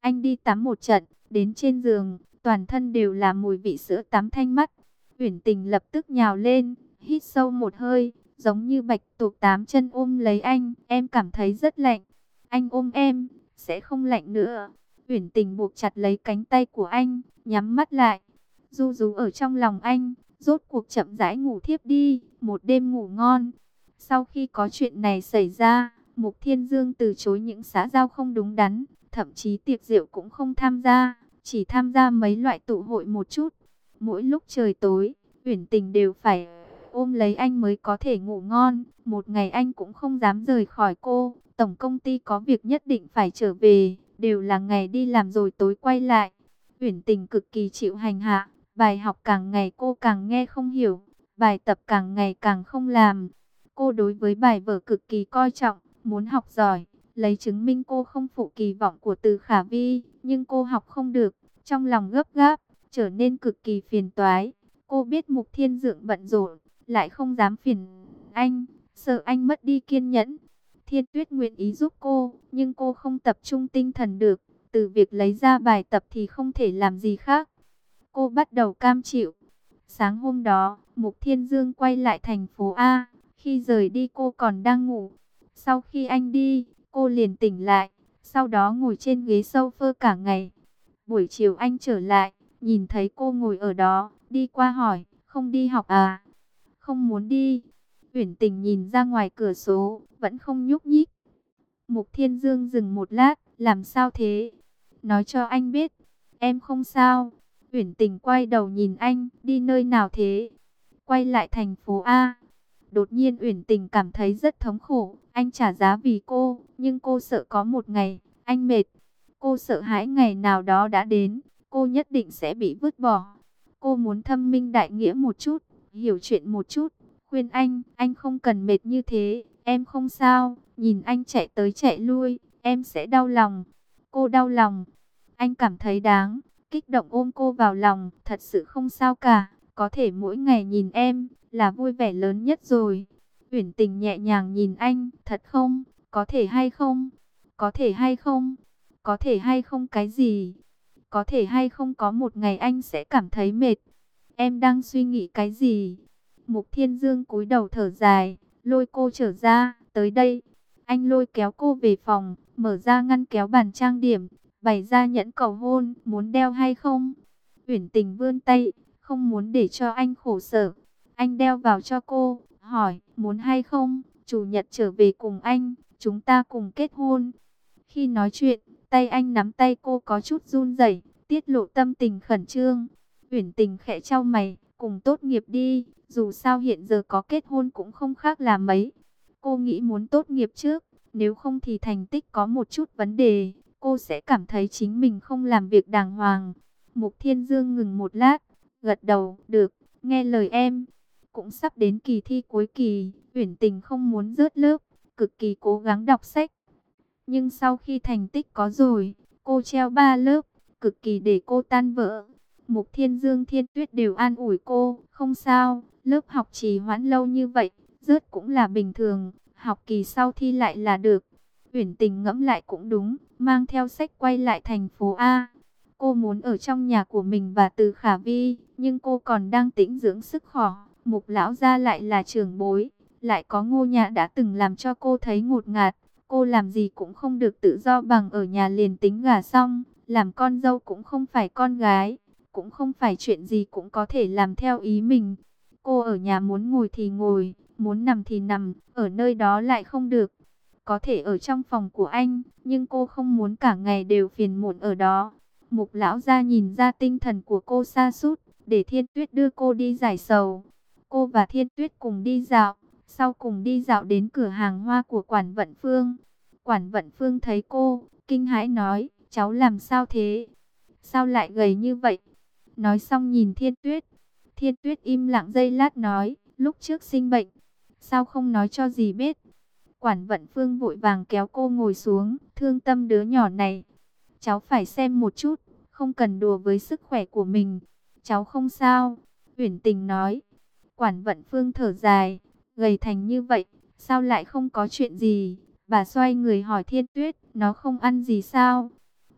Anh đi tắm một trận, đến trên giường, toàn thân đều là mùi vị sữa tắm thanh mắt. Uyển Tình lập tức nhào lên, hít sâu một hơi, giống như bạch tuộc 8 chân ôm lấy anh. Em cảm thấy rất lạnh. Anh ôm em, sẽ không lạnh nữa. Uyển Tình buộc chặt lấy cánh tay của anh, nhắm mắt lại. Du Du ở trong lòng anh, rốt cuộc chậm rãi ngủ thiếp đi, một đêm ngủ ngon. Sau khi có chuyện này xảy ra, Mục Thiên Dương từ chối những xã giao không đúng đắn, thậm chí tiệc rượu cũng không tham gia, chỉ tham gia mấy loại tụ hội một chút. Mỗi lúc trời tối, Uyển Tình đều phải ôm lấy anh mới có thể ngủ ngon. Một ngày anh cũng không dám rời khỏi cô. Tổng công ty có việc nhất định phải trở về, đều là ngày đi làm rồi tối quay lại. Uyển Tình cực kỳ chịu hành hạ, bài học càng ngày cô càng nghe không hiểu, bài tập càng ngày càng không làm. Cô đối với bài vở cực kỳ coi trọng, muốn học giỏi, lấy chứng minh cô không phụ kỳ vọng của Từ Khả Vi, nhưng cô học không được, trong lòng gấp gáp, trở nên cực kỳ phiền toái. Cô biết Mục Thiên Dượng bận rộn, lại không dám phiền anh, sợ anh mất đi kiên nhẫn. Thiên Tuyết nguyện ý giúp cô, nhưng cô không tập trung tinh thần được, từ việc lấy ra bài tập thì không thể làm gì khác. Cô bắt đầu cam chịu. Sáng hôm đó, Mục Thiên Dương quay lại thành phố A, khi rời đi cô còn đang ngủ. Sau khi anh đi, cô liền tỉnh lại, sau đó ngồi trên ghế sofa cả ngày. Buổi chiều anh trở lại, nhìn thấy cô ngồi ở đó, đi qua hỏi, không đi học à? Không muốn đi. Uyển Tình nhìn ra ngoài cửa sổ, vẫn không nhúc nhích. Mục Thiên Dương dừng một lát, làm sao thế? Nói cho anh biết, em không sao. Uyển Tình quay đầu nhìn anh, đi nơi nào thế? Quay lại thành phố A. Đột nhiên Uyển Tình cảm thấy rất thống khổ, anh trả giá vì cô, nhưng cô sợ có một ngày, anh mệt. Cô sợ hãi ngày nào đó đã đến, cô nhất định sẽ bị vứt bỏ. Cô muốn thâm minh đại nghĩa một chút, hiểu chuyện một chút, khuyên anh không cần mệt như thế, em không sao, nhìn anh chạy tới chạy lui, em sẽ đau lòng. Cô đau lòng, anh cảm thấy đáng, kích động ôm cô vào lòng, thật sự không sao cả, có thể mỗi ngày nhìn em, là vui vẻ lớn nhất rồi. Uyển Tình nhẹ nhàng nhìn anh, thật không, có thể hay không, có thể hay không, có thể hay không cái gì, có thể hay không có một ngày anh sẽ cảm thấy mệt. Em đang suy nghĩ cái gì? Mục Thiên Dương cúi đầu thở dài, lôi cô trở ra, tới đây. Anh lôi kéo cô về phòng, mở ra ngăn kéo bàn trang điểm, bày ra nhẫn cầu hôn, muốn đeo hay không? Uyển Tình vươn tay, không muốn để cho anh khổ sở. Anh đeo vào cho cô, hỏi, muốn hay không? Chủ nhật trở về cùng anh, chúng ta cùng kết hôn. Khi nói chuyện, tay anh nắm tay cô có chút run rẩy, tiết lộ tâm tình khẩn trương. Uyển Tình khẽ chau mày, cùng tốt nghiệp đi, dù sao hiện giờ có kết hôn cũng không khác là mấy. Cô nghĩ muốn tốt nghiệp trước, nếu không thì thành tích có một chút vấn đề, cô sẽ cảm thấy chính mình không làm việc đàng hoàng. Mục Thiên Dương ngừng một lát, gật đầu, được, nghe lời em. Cũng sắp đến kỳ thi cuối kỳ, Uyển Tình không muốn rớt lớp, cực kỳ cố gắng đọc sách. Nhưng sau khi thành tích có rồi, cô treo 3 lớp, cực kỳ để cô tan vỡ. Mục Thiên Dương Thiên Tuyết đều an ủi cô, không sao, lớp học trì hoãn lâu như vậy, rớt cũng là bình thường, học kỳ sau thi lại là được. Uyển Tình ngẫm lại cũng đúng, mang theo sách quay lại thành phố A. Cô muốn ở trong nhà của mình và Từ Khả Vi, nhưng cô còn đang tĩnh dưỡng sức khỏe. Mục lão gia lại là trưởng bối, lại có Ngô Nhã đã từng làm cho cô thấy ngột ngạt. Cô làm gì cũng không được tự do bằng ở nhà liền tính gả xong, làm con dâu cũng không phải con gái, cũng không phải chuyện gì cũng có thể làm theo ý mình. Cô ở nhà muốn ngồi thì ngồi, muốn nằm thì nằm, ở nơi đó lại không được. Có thể ở trong phòng của anh, nhưng cô không muốn cả ngày đều phiền muộn ở đó. Mục lão gia nhìn ra tinh thần của cô sa sút, để Thiên Tuyết đưa cô đi giải sầu. Cô và Thiên Tuyết cùng đi dạo, sau cùng đi dạo đến cửa hàng hoa của Quản Vận Phương. Quản Vận Phương thấy cô, kinh hãi nói, cháu làm sao thế? Sao lại gầy như vậy? Nói xong nhìn Thiên Tuyết. Thiên Tuyết im lặng giây lát nói, lúc trước sinh bệnh. Sao không nói cho dì biết? Quản Vận Phương vội vàng kéo cô ngồi xuống, thương tâm đứa nhỏ này. Cháu phải xem một chút, không cần đùa với sức khỏe của mình. Cháu không sao, Uyển Tình nói. Quản Vận Phương thở dài, gầy thành như vậy, sao lại không có chuyện gì? Bà xoay người hỏi Thiên Tuyết, nó không ăn gì sao?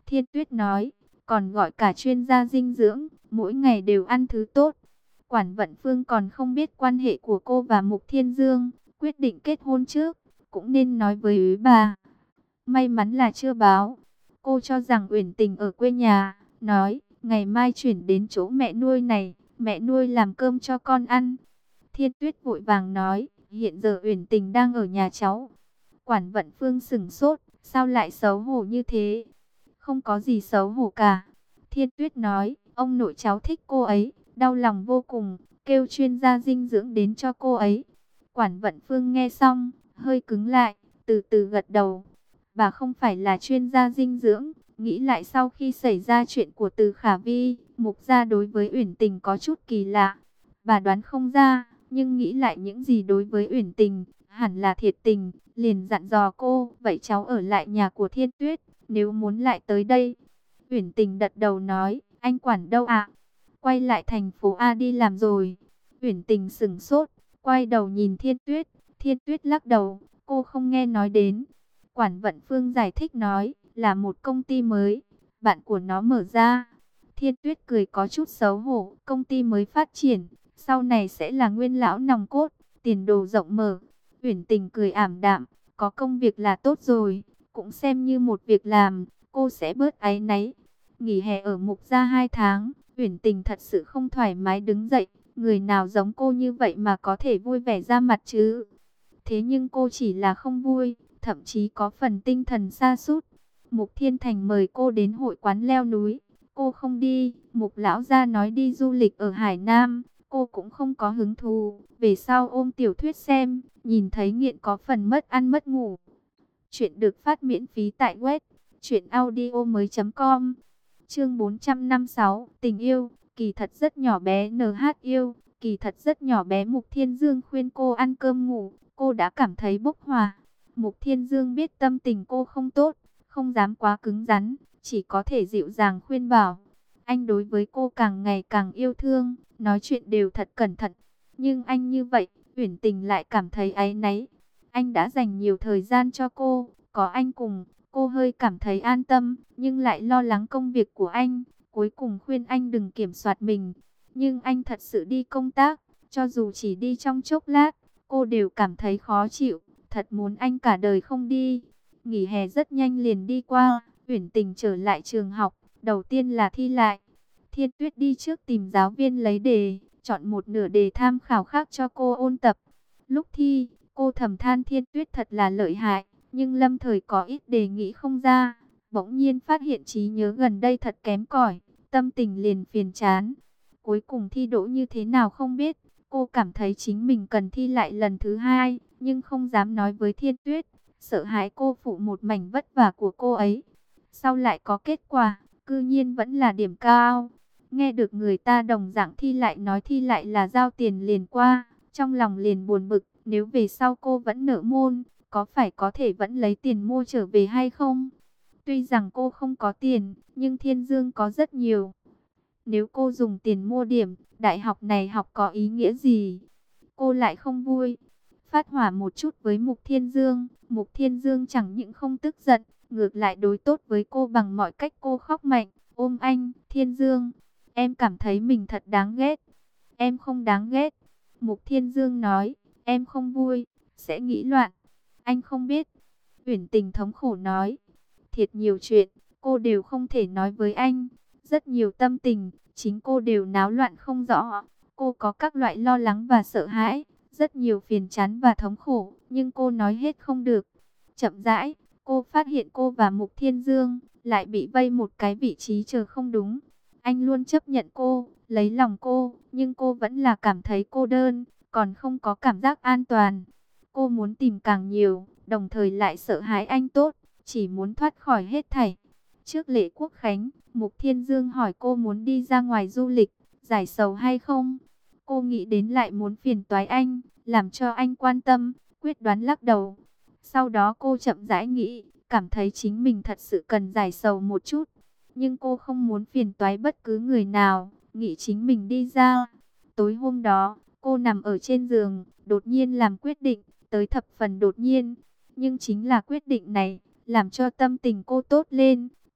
Thiên Tuyết nói, còn gọi cả chuyên gia dinh dưỡng, mỗi ngày đều ăn thứ tốt. Quản Vận Phương còn không biết quan hệ của cô và Mục Thiên Dương, quyết định kết hôn trước, cũng nên nói với úy bà. May mắn là chưa báo. Cô cho rằng Uyển Tình ở quê nhà, nói, ngày mai chuyển đến chỗ mẹ nuôi này, mẹ nuôi làm cơm cho con ăn. Thiên Tuyết vội vàng nói, hiện giờ Uyển Tình đang ở nhà cháu. Quản Vận Phương sững sốt, sao lại xấu hổ như thế? Không có gì xấu hổ cả. Thiên Tuyết nói, ông nội cháu thích cô ấy, đau lòng vô cùng, kêu chuyên gia dinh dưỡng đến cho cô ấy. Quản Vận Phương nghe xong, hơi cứng lại, từ từ gật đầu. Bà không phải là chuyên gia dinh dưỡng, nghĩ lại sau khi xảy ra chuyện của Từ Khả Vi, Mục gia đối với Uyển Tình có chút kỳ lạ. Bà đoán không ra, nhưng nghĩ lại những gì đối với Uyển Tình, hẳn là thiệt tình, liền dặn dò cô, vậy cháu ở lại nhà của Thiên Tuyết, nếu muốn lại tới đây. Uyển Tình gật đầu nói, anh quản đâu ạ? Quay lại thành phố A đi làm rồi. Uyển Tình sững sốt, quay đầu nhìn Thiên Tuyết. Thiên Tuyết lắc đầu, cô không nghe nói đến. Quản Vận Phương giải thích nói, là một công ty mới, bạn của nó mở ra. Thiên Tuyết cười có chút xấu hổ, công ty mới phát triển, sau này sẽ là nguyên lão nòng cốt, tiền đồ rộng mở. Uyển Tình cười ảm đạm, có công việc là tốt rồi, cũng xem như một việc làm, cô sẽ bớt áy náy. Nghỉ hè ở Mục gia 2 tháng, Uyển Tình thật sự không thoải mái đứng dậy, người nào giống cô như vậy mà có thể vui vẻ ra mặt chứ? Thế nhưng cô chỉ là không vui, thậm chí có phần tinh thần sa sút. Mục Thiên Thành mời cô đến hội quán leo núi, cô không đi. Mục lão gia nói đi du lịch ở Hải Nam, cô cũng không có hứng thú. Về sau ôm tiểu thuyết xem, nhìn thấy nghiện có phần mất ăn mất ngủ. Chuyện được phát miễn phí tại web truyệnaudiomoi.com. Chương 456, tình yêu, kỳ thật rất nhỏ bé. NH yêu, kỳ thật rất nhỏ bé. Mục Thiên Dương khuyên cô ăn cơm ngủ, cô đã cảm thấy bốc hỏa. Mục Thiên Dương biết tâm tình cô không tốt, không dám quá cứng rắn, chỉ có thể dịu dàng khuyên bảo. Anh đối với cô càng ngày càng yêu thương, nói chuyện đều thật cẩn thận. Nhưng anh như vậy, Uyển Tình lại cảm thấy áy náy. Anh đã dành nhiều thời gian cho cô, có anh cùng, cô hơi cảm thấy an tâm, nhưng lại lo lắng công việc của anh. Cuối cùng khuyên anh đừng kiểm soát mình. Nhưng anh thật sự đi công tác, cho dù chỉ đi trong chốc lát, cô đều cảm thấy khó chịu. Thật muốn anh cả đời không đi. Nghỉ hè rất nhanh liền đi qua, Uyển Tình trở lại trường học, đầu tiên là thi lại. Thiên Tuyết đi trước tìm giáo viên lấy đề, chọn một nửa đề tham khảo khác cho cô ôn tập. Lúc thi, cô thầm than Thiên Tuyết thật là lợi hại, nhưng lâm thời có ít đề nghĩ không ra. Bỗng nhiên phát hiện trí nhớ gần đây thật kém cỏi, tâm tình liền phiền chán. Cuối cùng thi đỗ như thế nào không biết, cô cảm thấy chính mình cần thi lại lần thứ hai, nhưng không dám nói với Thiên Tuyết, sợ hãi cô phụ một mảnh vất vả của cô ấy. Sau lại có kết quả, cư nhiên vẫn là điểm cao. Nghe được người ta đồng dạng thi lại nói thi lại là giao tiền liền qua, trong lòng liền buồn bực, nếu về sau cô vẫn nợ môn, có phải có thể vẫn lấy tiền mua trở về hay không? Tuy rằng cô không có tiền, nhưng Thiên Dương có rất nhiều. Nếu cô dùng tiền mua điểm, đại học này học có ý nghĩa gì? Cô lại không vui. Phát hỏa một chút với Mục Thiên Dương. Mục Thiên Dương chẳng những không tức giận, ngược lại đối tốt với cô bằng mọi cách. Cô khóc mạnh, ôm anh. Thiên Dương, em cảm thấy mình thật đáng ghét. Em không đáng ghét. Mục Thiên Dương nói, em không vui, sẽ nghĩ loạn. Anh không biết. Uyển Tình thống khổ nói, thiệt nhiều chuyện, cô đều không thể nói với anh. Rất nhiều tâm tình, chính cô đều náo loạn không rõ. Cô có các loại lo lắng và sợ hãi, rất nhiều phiền chán và thống khổ, nhưng cô nói hết không được. Chậm rãi, cô phát hiện cô và Mục Thiên Dương lại bị vây một cái vị trí chờ không đúng. Anh luôn chấp nhận cô, lấy lòng cô, nhưng cô vẫn là cảm thấy cô đơn, còn không có cảm giác an toàn. Cô muốn tìm càng nhiều, đồng thời lại sợ hãi anh tốt, chỉ muốn thoát khỏi hết thảy. Trước lễ Quốc Khánh, Mục Thiên Dương hỏi cô muốn đi ra ngoài du lịch, giải sầu hay không? Cô nghĩ đến lại muốn phiền toái anh, làm cho anh quan tâm, quyết đoán lắc đầu. Sau đó cô chậm rãi nghĩ, cảm thấy chính mình thật sự cần giải sầu một chút. Nhưng cô không muốn phiền toái bất cứ người nào, nghĩ chính mình đi ra. Tối hôm đó, cô nằm ở trên giường, đột nhiên làm quyết định, tới thập phần đột nhiên. Nhưng chính là quyết định này, làm cho tâm tình cô tốt lên.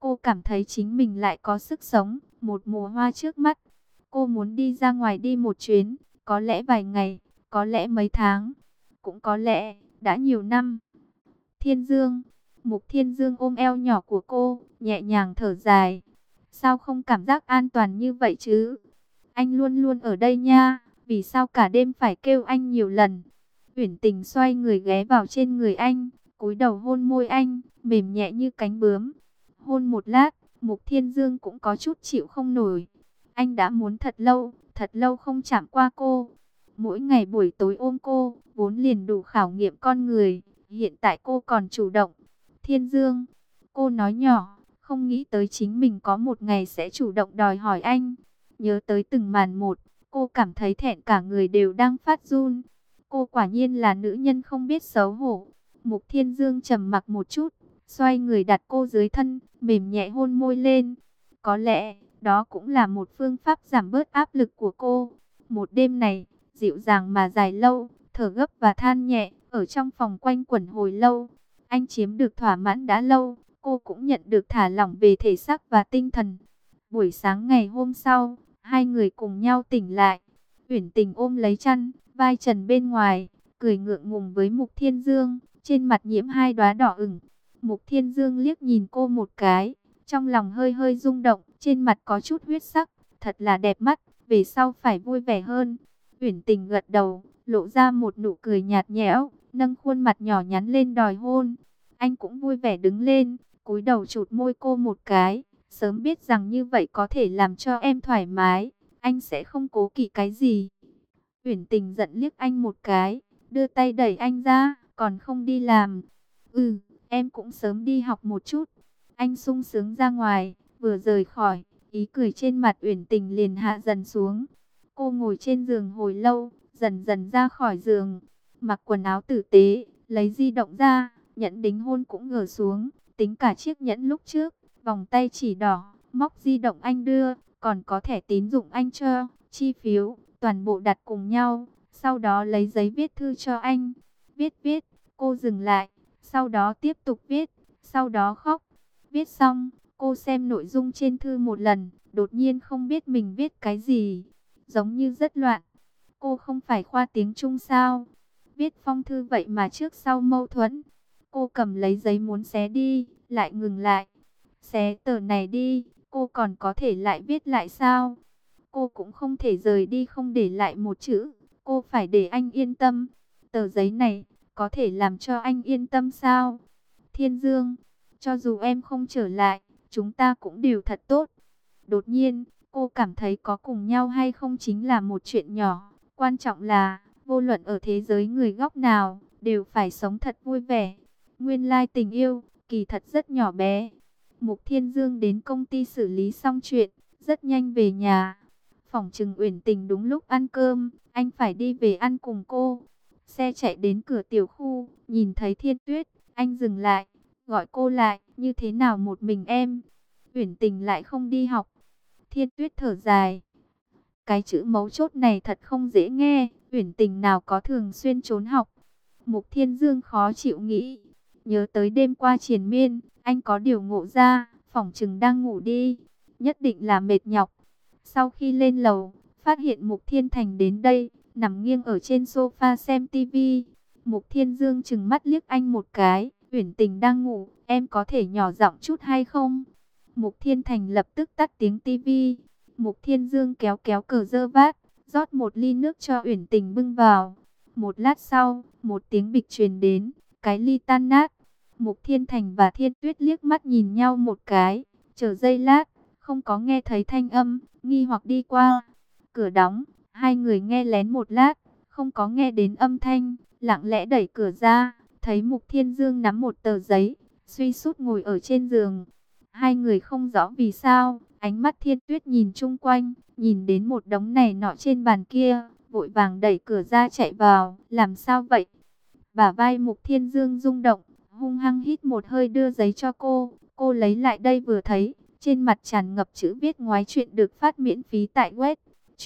Cô cảm thấy chính mình lại có sức sống, một mùa hoa trước mắt. Cô muốn đi ra ngoài đi một chuyến, có lẽ vài ngày, có lẽ mấy tháng, cũng có lẽ đã nhiều năm. Thiên Dương, Mục Thiên Dương ôm eo nhỏ của cô, nhẹ nhàng thở dài. Sao không cảm giác an toàn như vậy chứ? Anh luôn luôn ở đây nha, vì sao cả đêm phải kêu anh nhiều lần? Uyển Tình xoay người ghé vào trên người anh, cúi đầu hôn môi anh, mềm nhẹ như cánh bướm. Hôn một lát, Mục Thiên Dương cũng có chút chịu không nổi. Anh đã muốn thật lâu không chạm qua cô. Mỗi ngày buổi tối ôm cô, vốn liền đủ khảo nghiệm con người. Hiện tại cô còn chủ động. Thiên Dương, cô nói nhỏ, không nghĩ tới chính mình có một ngày sẽ chủ động đòi hỏi anh. Nhớ tới từng màn một, cô cảm thấy thẹn cả người đều đang phát run. Cô quả nhiên là nữ nhân không biết xấu hổ. Mục Thiên Dương trầm mặc một chút, xoay người đặt cô dưới thân, mềm nhẹ hôn môi lên. Có lẽ, đó cũng là một phương pháp giảm bớt áp lực của cô. Một đêm này, dịu dàng mà dài lâu, thở gấp và than nhẹ, ở trong phòng quanh quẩn hồi lâu. Anh chiếm được thỏa mãn đã lâu, cô cũng nhận được thả lỏng về thể xác và tinh thần. Buổi sáng ngày hôm sau, hai người cùng nhau tỉnh lại. Uyển Tình ôm lấy chăn, vai trần bên ngoài, cười ngượng ngùng với Mục Thiên Dương, trên mặt nhiễm hai đóa đỏ ửng. Mục Thiên Dương liếc nhìn cô một cái, trong lòng hơi hơi rung động, trên mặt có chút huyết sắc, thật là đẹp mắt, về sau phải vui vẻ hơn. Uyển Tình gật đầu, lộ ra một nụ cười nhạt nhẽo, nâng khuôn mặt nhỏ nhắn lên đòi hôn. Anh cũng vui vẻ đứng lên, cúi đầu chụt môi cô một cái, sớm biết rằng như vậy có thể làm cho em thoải mái, anh sẽ không cố kỵ cái gì. Uyển Tình giận liếc anh một cái, đưa tay đẩy anh ra, còn không đi làm. Ừ, em cũng sớm đi học một chút. Anh sung sướng ra ngoài, vừa rời khỏi, ý cười trên mặt Uyển Tình liền hạ dần xuống. Cô ngồi trên giường hồi lâu, dần dần ra khỏi giường, mặc quần áo tử tế, lấy di động ra, nhẫn đính hôn cũng gỡ xuống, tính cả chiếc nhẫn lúc trước, vòng tay chỉ đỏ, móc di động anh đưa, còn có thẻ tín dụng anh cho, chi phiếu, toàn bộ đặt cùng nhau, sau đó lấy giấy viết thư cho anh. Viết, cô dừng lại, sau đó tiếp tục viết, sau đó khóc. Viết xong, cô xem nội dung trên thư một lần, đột nhiên không biết mình viết cái gì, giống như rất loạn. Cô không phải khoa tiếng Trung sao? Viết phong thư vậy mà trước sau mâu thuẫn. Cô cầm lấy giấy muốn xé đi, lại ngừng lại. Xé tờ này đi, cô còn có thể lại viết lại sao? Cô cũng không thể rời đi không để lại một chữ. Cô phải để anh yên tâm. Tờ giấy này, có thể làm cho anh yên tâm sao? Thiên Dương, cho dù em không trở lại, chúng ta cũng đều thật tốt. Đột nhiên, cô cảm thấy có cùng nhau hay không chính là một chuyện nhỏ. Quan trọng là, vô luận ở thế giới người góc nào, đều phải sống thật vui vẻ. Nguyên lai tình yêu, kỳ thật rất nhỏ bé. Mục Thiên Dương đến công ty xử lý xong chuyện, rất nhanh về nhà. Phỏng chừng Uyển Tình đúng lúc ăn cơm, anh phải đi về ăn cùng cô. Xe chạy đến cửa tiểu khu, nhìn thấy Thiên Tuyết, anh dừng lại, gọi cô lại, như thế nào một mình em? Uyển Tình lại không đi học. Thiên Tuyết thở dài. Cái chữ mấu chốt này thật không dễ nghe, Uyển Tình nào có thường xuyên trốn học. Mục Thiên Dương khó chịu nghĩ, nhớ tới đêm qua triền miên, anh có điều ngộ ra, phỏng chừng đang ngủ đi, nhất định là mệt nhọc. Sau khi lên lầu, phát hiện Mục Thiên Thành đến đây, nằm nghiêng ở trên sofa xem tivi. Mục Thiên Dương trừng mắt liếc anh một cái, Uyển Tình đang ngủ, em có thể nhỏ giọng chút hay không? Mục Thiên Thành lập tức tắt tiếng tivi. Mục Thiên Dương kéo kéo cờ dơ vát, rót một ly nước cho Uyển Tình bưng vào. Một lát sau, một tiếng bịch truyền đến, cái ly tan nát. Mục Thiên Thành và Thiên Tuyết liếc mắt nhìn nhau một cái, chờ giây lát, không có nghe thấy thanh âm, nghi hoặc đi qua. Cửa đóng, hai người nghe lén một lát, không có nghe đến âm thanh, lặng lẽ đẩy cửa ra, thấy Mục Thiên Dương nắm một tờ giấy, suy sút ngồi ở trên giường. Hai người không rõ vì sao, ánh mắt Thiên Tuyết nhìn chung quanh, nhìn đến một đống này nọ trên bàn kia, vội vàng đẩy cửa ra chạy vào, làm sao vậy? Bả vai Mục Thiên Dương rung động, hung hăng hít một hơi đưa giấy cho cô lấy lại đây vừa thấy, trên mặt tràn ngập chữ viết ngoái chuyện được phát miễn phí tại web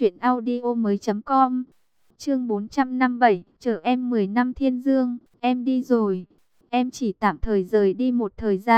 truyệnaudiomoi.com. Chương 457, chờ em 10 năm Thiên Dương, em đi rồi. Em chỉ tạm thời rời đi một thời gian,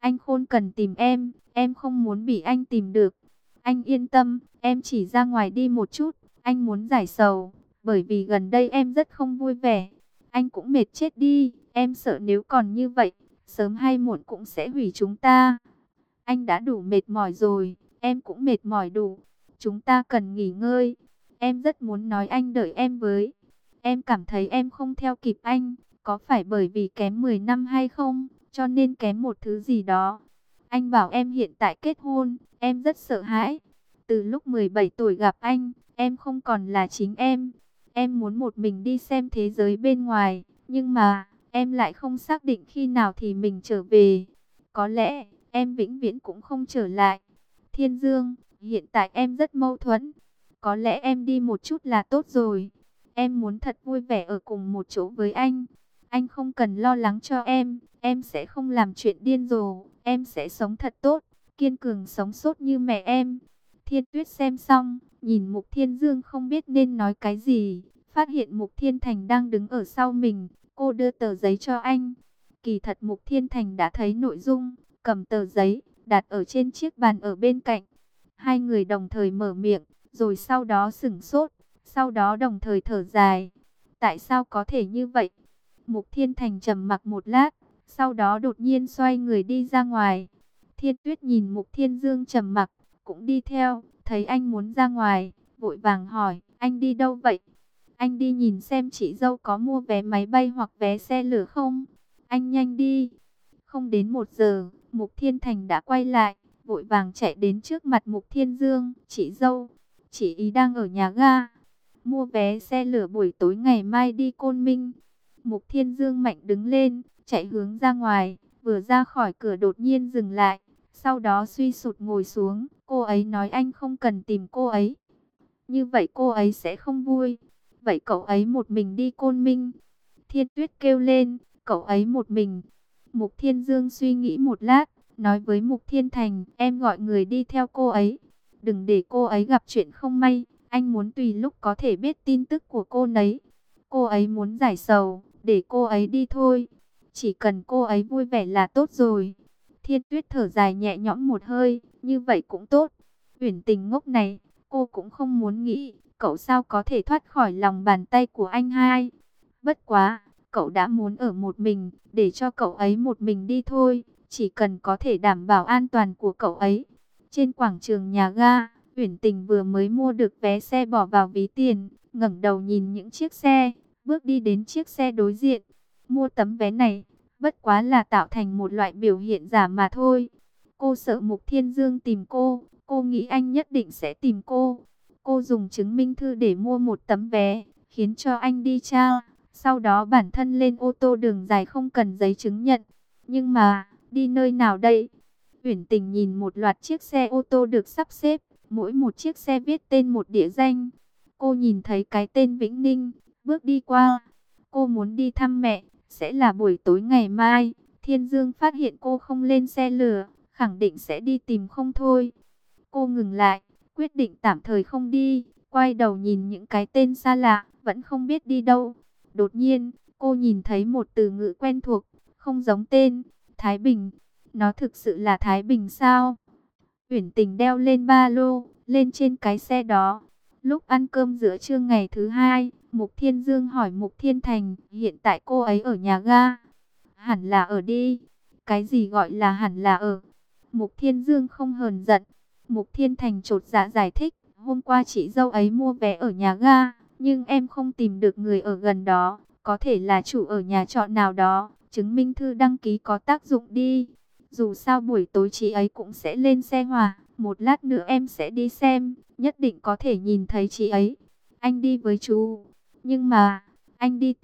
Anh Khôn cần tìm em không muốn bị anh tìm được. Anh yên tâm, em chỉ ra ngoài đi một chút, anh muốn giải sầu, bởi vì gần đây em rất không vui vẻ. Anh cũng mệt chết đi, em sợ nếu còn như vậy, sớm hay muộn cũng sẽ hủy chúng ta. Anh đã đủ mệt mỏi rồi, em cũng mệt mỏi đủ. Chúng ta cần nghỉ ngơi. Em rất muốn nói anh đợi em với. Em cảm thấy em không theo kịp anh, có phải bởi vì kém 10 năm hay không, cho nên kém một thứ gì đó. Anh bảo em hiện tại kết hôn, em rất sợ hãi. Từ lúc 17 tuổi gặp anh, em không còn là chính em. Em muốn một mình đi xem thế giới bên ngoài, nhưng mà em lại không xác định khi nào thì mình trở về. Có lẽ em vĩnh viễn cũng không trở lại. Thiên Dương, hiện tại em rất mâu thuẫn. Có lẽ em đi một chút là tốt rồi. Em muốn thật vui vẻ ở cùng một chỗ với anh. Anh không cần lo lắng cho em sẽ không làm chuyện điên rồ, em sẽ sống thật tốt, kiên cường sống sót như mẹ em. Thiên Tuyết xem xong, nhìn Mục Thiên Dương không biết nên nói cái gì, phát hiện Mục Thiên Thành đang đứng ở sau mình, cô đưa tờ giấy cho anh. Kỳ thật Mục Thiên Thành đã thấy nội dung, cầm tờ giấy, đặt ở trên chiếc bàn ở bên cạnh. Hai người đồng thời mở miệng, rồi sau đó sửng sốt, sau đó đồng thời thở dài. Tại sao có thể như vậy? Mục Thiên Thành trầm mặc một lát, sau đó đột nhiên xoay người đi ra ngoài. Thiên Tuyết nhìn Mục Thiên Dương trầm mặc, cũng đi theo, thấy anh muốn ra ngoài, vội vàng hỏi, anh đi đâu vậy? Anh đi nhìn xem chị dâu có mua vé máy bay hoặc vé xe lửa không? Anh nhanh đi. Không đến 1 giờ, Mục Thiên Thành đã quay lại, vội vàng chạy đến trước mặt Mục Thiên Dương. Chị dâu, chị ý đang ở nhà ga. Mua vé xe lửa buổi tối ngày mai đi Côn Minh. Mục Thiên Dương mạnh đứng lên, chạy hướng ra ngoài, vừa ra khỏi cửa đột nhiên dừng lại. Sau đó suy sụt ngồi xuống, cô ấy nói anh không cần tìm cô ấy. Như vậy cô ấy sẽ không vui. Vậy cậu ấy một mình đi Côn Minh. Thiên Tuyết kêu lên, cậu ấy một mình. Mục Thiên Dương suy nghĩ một lát, nói với Mục Thiên Thành, em gọi người đi theo cô ấy. Đừng để cô ấy gặp chuyện không may, anh muốn tùy lúc có thể biết tin tức của cô nấy. Cô ấy muốn giải sầu, để cô ấy đi thôi. Chỉ cần cô ấy vui vẻ là tốt rồi. Thiên Tuyết thở dài nhẹ nhõm một hơi, như vậy cũng tốt. Uyển Tình ngốc này, cô cũng không muốn nghĩ, cậu sao có thể thoát khỏi lòng bàn tay của anh hai. Bất quá, cậu đã muốn ở một mình, để cho cậu ấy một mình đi thôi, chỉ cần có thể đảm bảo an toàn của cậu ấy. Trên quảng trường nhà ga, Uyển Tình vừa mới mua được vé xe bỏ vào ví tiền, ngẩng đầu nhìn những chiếc xe, bước đi đến chiếc xe đối diện. Mua tấm vé này, bất quá là tạo thành một loại biểu hiện giả mà thôi. Cô sợ Mục Thiên Dương tìm cô nghĩ anh nhất định sẽ tìm cô. Cô dùng chứng minh thư để mua một tấm vé, khiến cho anh đi tra. Sau đó bản thân lên ô tô đường dài không cần giấy chứng nhận. Nhưng mà, đi nơi nào đây? Uyển Tình nhìn một loạt chiếc xe ô tô được sắp xếp, mỗi một chiếc xe viết tên một địa danh. Cô nhìn thấy cái tên Vĩnh Ninh, bước đi qua. Cô muốn đi thăm mẹ, sẽ là buổi tối ngày mai. Thiên Dương phát hiện cô không lên xe lửa, khẳng định sẽ đi tìm không thôi. Cô ngừng lại, quyết định tạm thời không đi, quay đầu nhìn những cái tên xa lạ, vẫn không biết đi đâu. Đột nhiên, cô nhìn thấy một từ ngữ quen thuộc, không giống tên, Thái Bình. Nó thực sự là Thái Bình sao? Uyển Tình đeo lên ba lô, lên trên cái xe đó. Lúc ăn cơm giữa trưa ngày thứ hai, Mục Thiên Dương hỏi Mục Thiên Thành, hiện tại cô ấy ở nhà ga. Hẳn là ở đi. Cái gì gọi là hẳn là ở? Mục Thiên Dương không hờn giận. Mục Thiên Thành chột dạ giải thích, hôm qua chị dâu ấy mua vé ở nhà ga, nhưng em không tìm được người ở gần đó, có thể là chủ ở nhà trọ nào đó, chứng minh thư đăng ký có tác dụng đi. Dù sao buổi tối chị ấy cũng sẽ lên xe hỏa, một lát nữa em sẽ đi xem, nhất định có thể nhìn thấy chị ấy. Anh đi với chú, nhưng mà, anh đi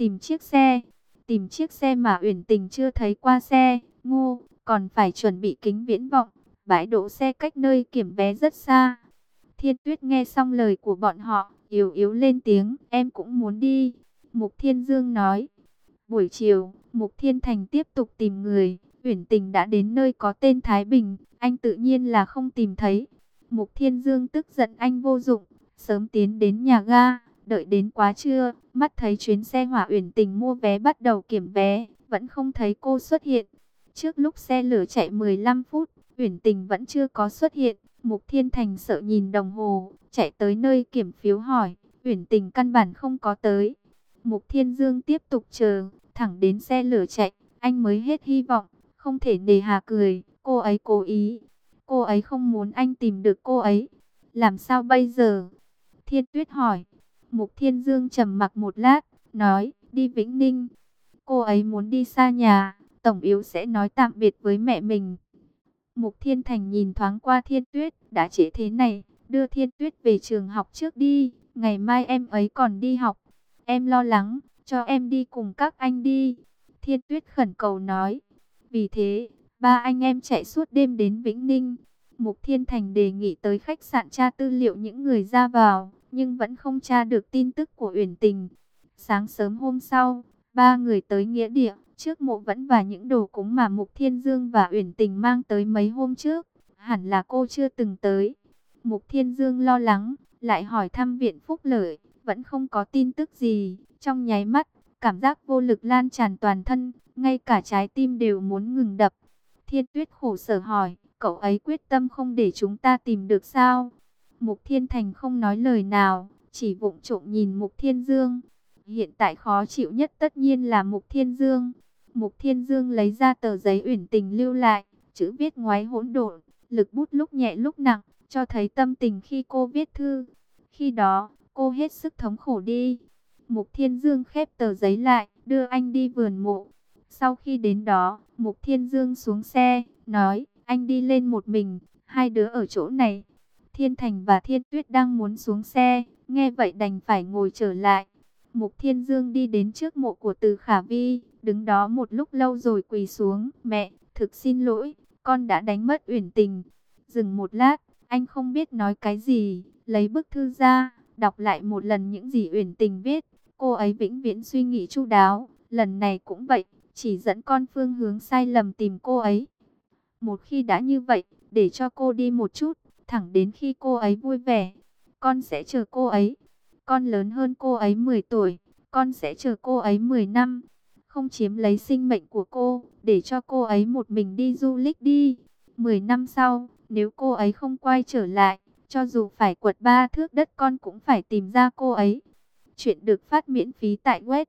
tìm chiếc xe mà Uyển Tình chưa thấy qua xe, ngu, còn phải chuẩn bị kính viễn vọng, bãi đỗ xe cách nơi kiểm vé rất xa. Thiên Tuyết nghe xong lời của bọn họ, yếu yếu lên tiếng, em cũng muốn đi. Mục Thiên Dương nói. Buổi chiều, Mục Thiên Thành tiếp tục tìm người. Uyển Tình đã đến nơi có tên Thái Bình, anh tự nhiên là không tìm thấy. Mục Thiên Dương tức giận anh vô dụng, sớm tiến đến nhà ga, đợi đến quá trưa, mắt thấy chuyến xe hỏa Uyển Tình mua vé bắt đầu kiểm vé, vẫn không thấy cô xuất hiện. Trước lúc xe lửa chạy 15 phút, Uyển Tình vẫn chưa có xuất hiện. Mục Thiên Thành sợ nhìn đồng hồ, chạy tới nơi kiểm phiếu hỏi, Uyển Tình căn bản không có tới. Mục Thiên Dương tiếp tục chờ, thẳng đến xe lửa chạy, anh mới hết hy vọng, không thể nề hà cười, cô ấy cố ý. Cô ấy không muốn anh tìm được cô ấy. Làm sao bây giờ? Thiên Tuyết hỏi. Mục Thiên Dương trầm mặc một lát, nói, đi Vĩnh Ninh. Cô ấy muốn đi xa nhà, Tổng Yếu sẽ nói tạm biệt với mẹ mình. Mục Thiên Thành nhìn thoáng qua Thiên Tuyết, đã trễ thế này, đưa Thiên Tuyết về trường học trước đi, ngày mai em ấy còn đi học. Em lo lắng, cho em đi cùng các anh đi. Thiên Tuyết khẩn cầu nói. Vì thế, ba anh em chạy suốt đêm đến Vĩnh Ninh. Mục Thiên Thành đề nghị tới khách sạn tra tư liệu những người ra vào, nhưng vẫn không tra được tin tức của Uyển Tình. Sáng sớm hôm sau, ba người tới nghĩa địa, trước mộ vẫn và những đồ cúng mà Mục Thiên Dương và Uyển Tình mang tới mấy hôm trước. Hẳn là cô chưa từng tới. Mục Thiên Dương lo lắng, lại hỏi thăm viện phúc lợi, vẫn không có tin tức gì. Trong nháy mắt, cảm giác vô lực lan tràn toàn thân, ngay cả trái tim đều muốn ngừng đập. Thiên Tuyết khổ sở hỏi, cậu ấy quyết tâm không để chúng ta tìm được sao? Mục Thiên Thành không nói lời nào, chỉ vụng trộm nhìn Mục Thiên Dương. Hiện tại khó chịu nhất tất nhiên là Mục Thiên Dương. Mục Thiên Dương lấy ra tờ giấy Uyển Tình lưu lại, chữ viết ngoáy hỗn độn, lực bút lúc nhẹ lúc nặng, cho thấy tâm tình khi cô viết thư. Khi đó, cô hết sức thống khổ đi. Mục Thiên Dương khép tờ giấy lại, đưa anh đi vườn mộ. Sau khi đến đó, Mục Thiên Dương xuống xe, nói, anh đi lên một mình, hai đứa ở chỗ này. Thiên Thành và Thiên Tuyết đang muốn xuống xe, nghe vậy đành phải ngồi trở lại. Mục Thiên Dương đi đến trước mộ của Từ Khả Vi, đứng đó một lúc lâu rồi quỳ xuống. Mẹ, thực xin lỗi, con đã đánh mất Uyển Tình. Dừng một lát, anh không biết nói cái gì, lấy bức thư ra, đọc lại một lần những gì Uyển Tình viết. Cô ấy vĩnh viễn suy nghĩ chu đáo, lần này cũng vậy, chỉ dẫn con phương hướng sai lầm tìm cô ấy. Một khi đã như vậy, để cho cô đi một chút, thẳng đến khi cô ấy vui vẻ, con sẽ chờ cô ấy. Con lớn hơn cô ấy 10 tuổi, con sẽ chờ cô ấy 10 năm. Không chiếm lấy sinh mệnh của cô, để cho cô ấy một mình đi du lịch đi. 10 năm sau, nếu cô ấy không quay trở lại, cho dù phải quật 3 thước đất con cũng phải tìm ra cô ấy. Chuyện được phát miễn phí tại web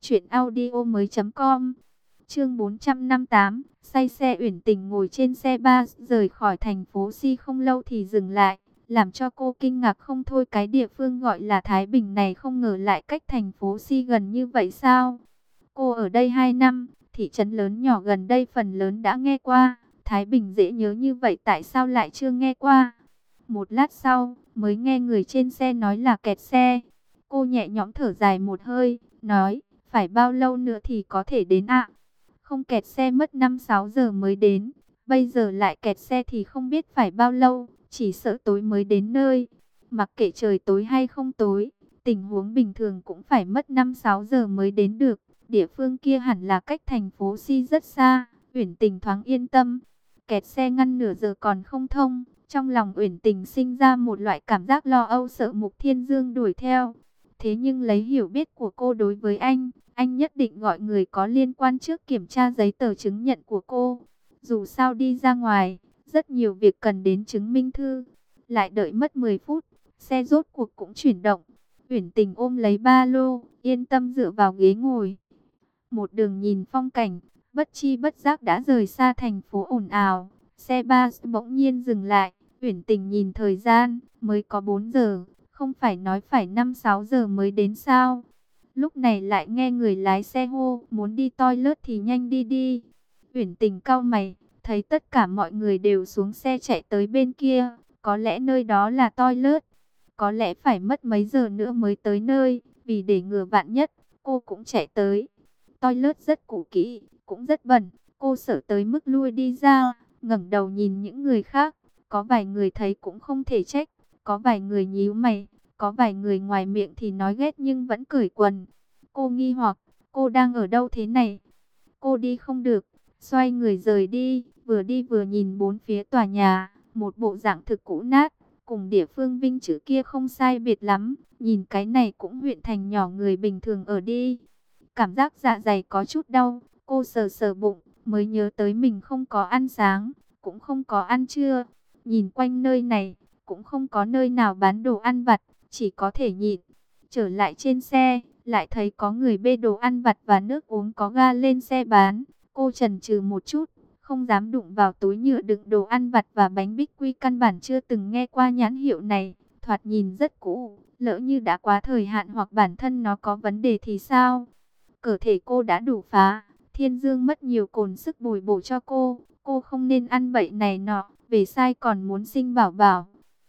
truyệnaudiomoi.com. Chương 458, say xe. Uyển Tình ngồi trên xe bus rời khỏi thành phố Si không lâu thì dừng lại, làm cho cô kinh ngạc không thôi. Cái địa phương gọi là Thái Bình này không ngờ lại cách thành phố Si gần như vậy sao? Cô ở đây 2 năm, thị trấn lớn nhỏ gần đây phần lớn đã nghe qua, Thái Bình dễ nhớ như vậy tại sao lại chưa nghe qua? Một lát sau, mới nghe người trên xe nói là kẹt xe. Cô nhẹ nhõm thở dài một hơi, nói, phải bao lâu nữa thì có thể đến ạ? Không kẹt xe mất 5-6 giờ mới đến, bây giờ lại kẹt xe thì không biết phải bao lâu, chỉ sợ tối mới đến nơi. Mặc kệ trời tối hay không tối, tình huống bình thường cũng phải mất 5-6 giờ mới đến được. Địa phương kia hẳn là cách thành phố Si rất xa. Uyển Tình thoáng yên tâm. Kẹt xe ngăn nửa giờ còn không thông, trong lòng Uyển Tình sinh ra một loại cảm giác lo âu, sợ Mục Thiên Dương đuổi theo. Thế nhưng lấy hiểu biết của cô đối với anh nhất định gọi người có liên quan trước kiểm tra giấy tờ chứng nhận của cô. Dù sao đi ra ngoài, rất nhiều việc cần đến chứng minh thư. Lại đợi mất 10 phút, xe rốt cuộc cũng chuyển động. Uyển Tình ôm lấy ba lô, yên tâm dựa vào ghế ngồi. Một đường nhìn phong cảnh, bất chi bất giác đã rời xa thành phố ồn ào. Xe bus bỗng nhiên dừng lại. Uyển Tình nhìn thời gian, mới có 4 giờ, không phải nói phải 5-6 giờ mới đến sao? Lúc này lại nghe người lái xe hô, muốn đi toilet thì nhanh đi đi. Uyển Tình cau mày, thấy tất cả mọi người đều xuống xe chạy tới bên kia, có lẽ nơi đó là toilet. Có lẽ phải mất mấy giờ nữa mới tới nơi, vì để ngừa vạn nhất, cô cũng chạy tới. Toilet rất cũ kỹ, cũng rất bẩn, cô sợ tới mức lui đi ra, ngẩng đầu nhìn những người khác, có vài người thấy cũng không thể trách, có vài người nhíu mày, có vài người ngoài miệng thì nói ghét nhưng vẫn cởi quần. Cô nghi hoặc, cô đang ở đâu thế này? Cô đi không được, xoay người rời đi vừa nhìn bốn phía tòa nhà, một bộ dạng thực cũ nát, cùng địa phương Vinh chữ kia không sai biệt lắm, nhìn cái này cũng huyện thành nhỏ người bình thường ở đi. Cảm giác dạ dày có chút đau, cô sờ sờ bụng, mới nhớ tới mình không có ăn sáng, cũng không có ăn trưa. Nhìn quanh nơi này, cũng không có nơi nào bán đồ ăn vặt, chỉ có thể nhịn. Trở lại trên xe, lại thấy có người bê đồ ăn vặt và nước uống có ga lên xe bán. Cô chần chừ một chút, không dám đụng vào túi nhựa đựng đồ ăn vặt và bánh bích quy, căn bản chưa từng nghe qua nhãn hiệu này, thoạt nhìn rất cũ, lỡ như đã quá thời hạn hoặc bản thân nó có vấn đề thì sao? Cơ thể cô đã đủ phá, Thiên Dương mất nhiều cồn sức bồi bổ cho cô không nên ăn bậy này nọ, về sai còn muốn sinh bảo bảo.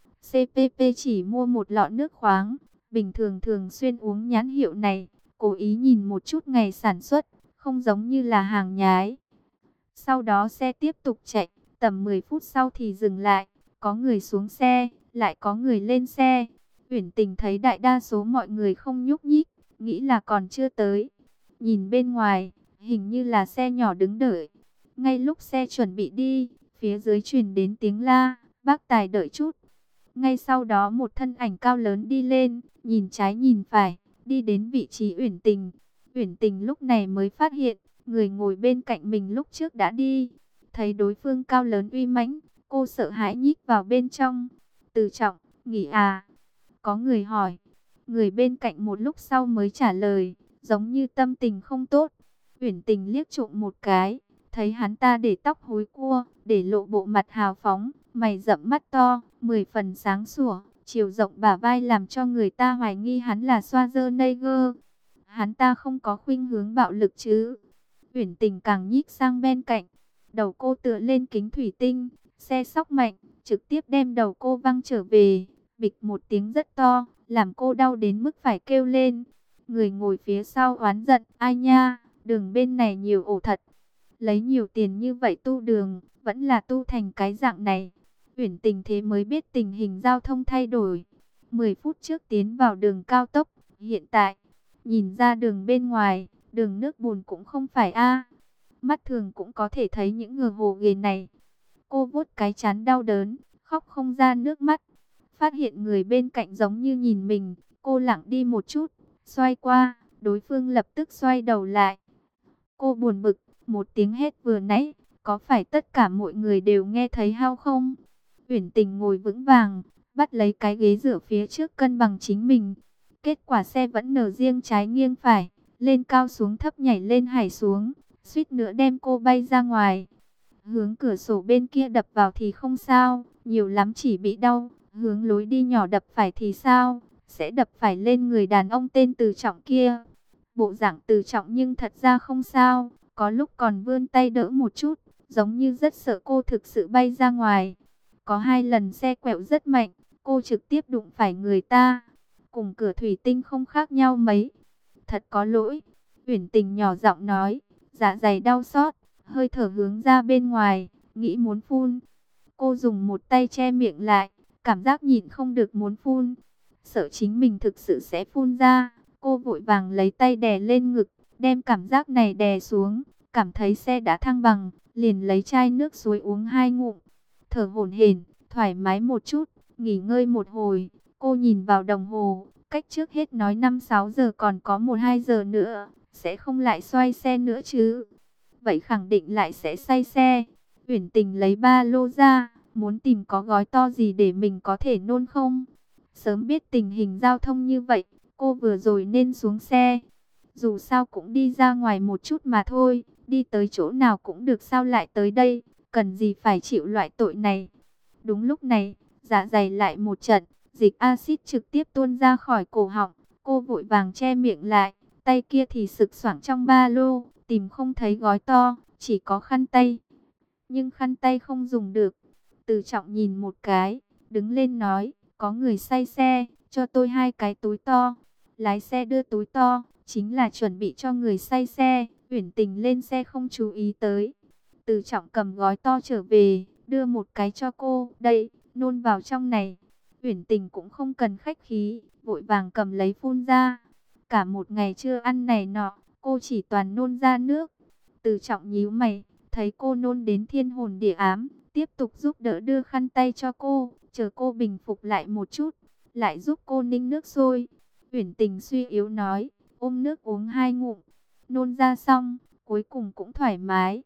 CPP chỉ mua một lọ nước khoáng, bình thường thường xuyên uống nhãn hiệu này, cố ý nhìn một chút ngày sản xuất, không giống như là hàng nhái. Sau đó xe tiếp tục chạy, tầm 10 phút sau thì dừng lại, có người xuống xe, lại có người lên xe. Uyển Tình thấy đại đa số mọi người không nhúc nhích, nghĩ là còn chưa tới. Nhìn bên ngoài, hình như là xe nhỏ đứng đợi. Ngay lúc xe chuẩn bị đi, phía dưới truyền đến tiếng la, bác tài đợi chút. Ngay sau đó một thân ảnh cao lớn đi lên, nhìn trái nhìn phải, đi đến vị trí Uyển Tình. Uyển Tình lúc này mới phát hiện, người ngồi bên cạnh mình lúc trước đã đi. Thấy đối phương cao lớn uy mãnh, cô sợ hãi nhích vào bên trong. Từ Trọng, nghỉ à? Có người hỏi. Người bên cạnh một lúc sau mới trả lời, giống như tâm tình không tốt. Uyển Tình liếc trộm một cái, thấy hắn ta để tóc húi cua, để lộ bộ mặt hào phóng, mày rậm mắt to, 10 phần sáng sủa, chiều rộng bả vai làm cho người ta hoài nghi hắn là Schwarzenegger. Hắn ta không có khuynh hướng bạo lực chứ? Uyển Tình càng nhích sang bên cạnh, đầu cô tựa lên kính thủy tinh, xe sóc mạnh, trực tiếp đem đầu cô văng trở về, bịch một tiếng rất to, làm cô đau đến mức phải kêu lên. Người ngồi phía sau oán giận, ai nha, đường bên này nhiều ổ thật. Lấy nhiều tiền như vậy tu đường, vẫn là tu thành cái dạng này. Uyển Tình thế mới biết tình hình giao thông thay đổi. 10 phút trước tiến vào đường cao tốc, hiện tại, nhìn ra đường bên ngoài, đường nước bùn cũng không phải a. Mắt thường cũng có thể thấy những ngờ hồ ghề này. Cô vuốt cái trán đau đớn, khóc không ra nước mắt. Phát hiện người bên cạnh giống như nhìn mình, cô lặng đi một chút, xoay qua, đối phương lập tức xoay đầu lại. Cô buồn bực, một tiếng hét vừa nãy, có phải tất cả mọi người đều nghe thấy hao không? Uyển Tình ngồi vững vàng, bắt lấy cái ghế dựa phía trước cân bằng chính mình. Kết quả xe vẫn nở riêng trái nghiêng phải, lên cao xuống thấp nhảy lên hải xuống, suýt nữa đem cô bay ra ngoài. Hướng cửa sổ bên kia đập vào thì không sao, nhiều lắm chỉ bị đau. Hướng lối đi nhỏ đập phải thì sao, sẽ đập phải lên người đàn ông tên Từ Trọng kia. Bộ dạng Từ Trọng nhưng thật ra không sao, có lúc còn vươn tay đỡ một chút, giống như rất sợ cô thực sự bay ra ngoài. Có 2 lần xe quẹo rất mạnh, cô trực tiếp đụng phải người ta, cùng cửa thủy tinh không khác nhau mấy. Thật có lỗi, Uyển Tình nhỏ giọng nói, dạ dày đau xót, hơi thở hướng ra bên ngoài, nghĩ muốn phun. Cô dùng một tay che miệng lại, cảm giác nhịn không được muốn phun. Sợ chính mình thực sự sẽ phun ra, cô vội vàng lấy tay đè lên ngực, đem cảm giác này đè xuống, cảm thấy xe đã thăng bằng, liền lấy chai nước suối uống 2 ngụm. Thở hổn hển, thoải mái một chút, nghỉ ngơi một hồi, cô nhìn vào đồng hồ, cách trước hết nói 5-6 giờ còn có 1-2 giờ nữa, sẽ không lại xoay xe nữa chứ. Vậy khẳng định lại sẽ say xe. Uyển Tình lấy ba lô ra, muốn tìm có gói to gì để mình có thể nôn không. Sớm biết tình hình giao thông như vậy, cô vừa rồi nên xuống xe. Dù sao cũng đi ra ngoài một chút mà thôi, đi tới chỗ nào cũng được, sao lại tới đây, cần gì phải chịu loại tội này. Đúng lúc này, dạ dày lại một trận, dịch axit trực tiếp tuôn ra khỏi cổ họng. Cô vội vàng che miệng lại, tay kia thì sực soạng trong ba lô, tìm không thấy gói to, chỉ có khăn tay. Nhưng khăn tay không dùng được. Từ Trọng nhìn một cái, đứng lên nói, có người say xe, cho tôi 2 cái túi to. Lái xe đưa túi to, chính là chuẩn bị cho người say xe. Uyển Tình lên xe không chú ý tới. Từ Trọng cầm gói to trở về, đưa một cái cho cô, đây, nôn vào trong này. Uyển Tình cũng không cần khách khí, vội vàng cầm lấy phun ra. Cả một ngày chưa ăn này nọ, cô chỉ toàn nôn ra nước. Từ Trọng nhíu mày, thấy cô nôn đến thiên hồn địa ám, tiếp tục giúp đỡ đưa khăn tay cho cô, chờ cô bình phục lại một chút, lại giúp cô ninh nước sôi. Uyển Tình suy yếu nói, ôm nước uống 2 ngụm, nôn ra xong, cuối cùng cũng thoải mái.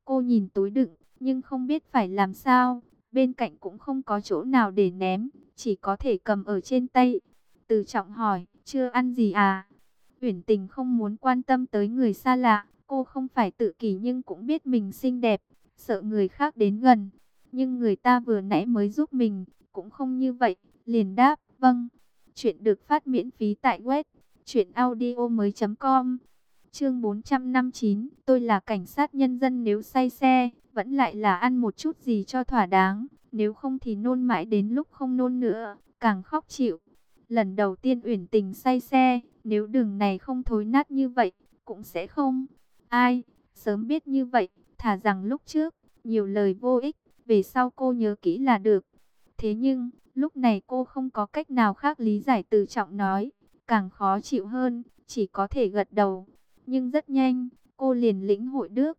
Cô nhìn túi đựng, nhưng không biết phải làm sao. Bên cạnh cũng không có chỗ nào để ném, chỉ có thể cầm ở trên tay. Từ Trọng hỏi, chưa ăn gì à? Uyển Tình không muốn quan tâm tới người xa lạ. Cô không phải tự kỷ nhưng cũng biết mình xinh đẹp, sợ người khác đến gần. Nhưng người ta vừa nãy mới giúp mình, cũng không như vậy. Liền đáp, vâng. Chuyện được phát miễn phí tại web truyệnaudiomoi.com. Chương 459, tôi là cảnh sát nhân dân, nếu say xe, vẫn lại là ăn một chút gì cho thỏa đáng, nếu không thì nôn mãi đến lúc không nôn nữa, càng khóc chịu. Lần đầu tiên Uyển Tình say xe, nếu đường này không thối nát như vậy, cũng sẽ không. Ai, sớm biết như vậy, thà rằng lúc trước, nhiều lời vô ích, về sau cô nhớ kỹ là được. Thế nhưng, lúc này cô không có cách nào khác lý giải Từ Trọng nói, càng khó chịu hơn, chỉ có thể gật đầu. Nhưng rất nhanh, cô liền lĩnh hội được.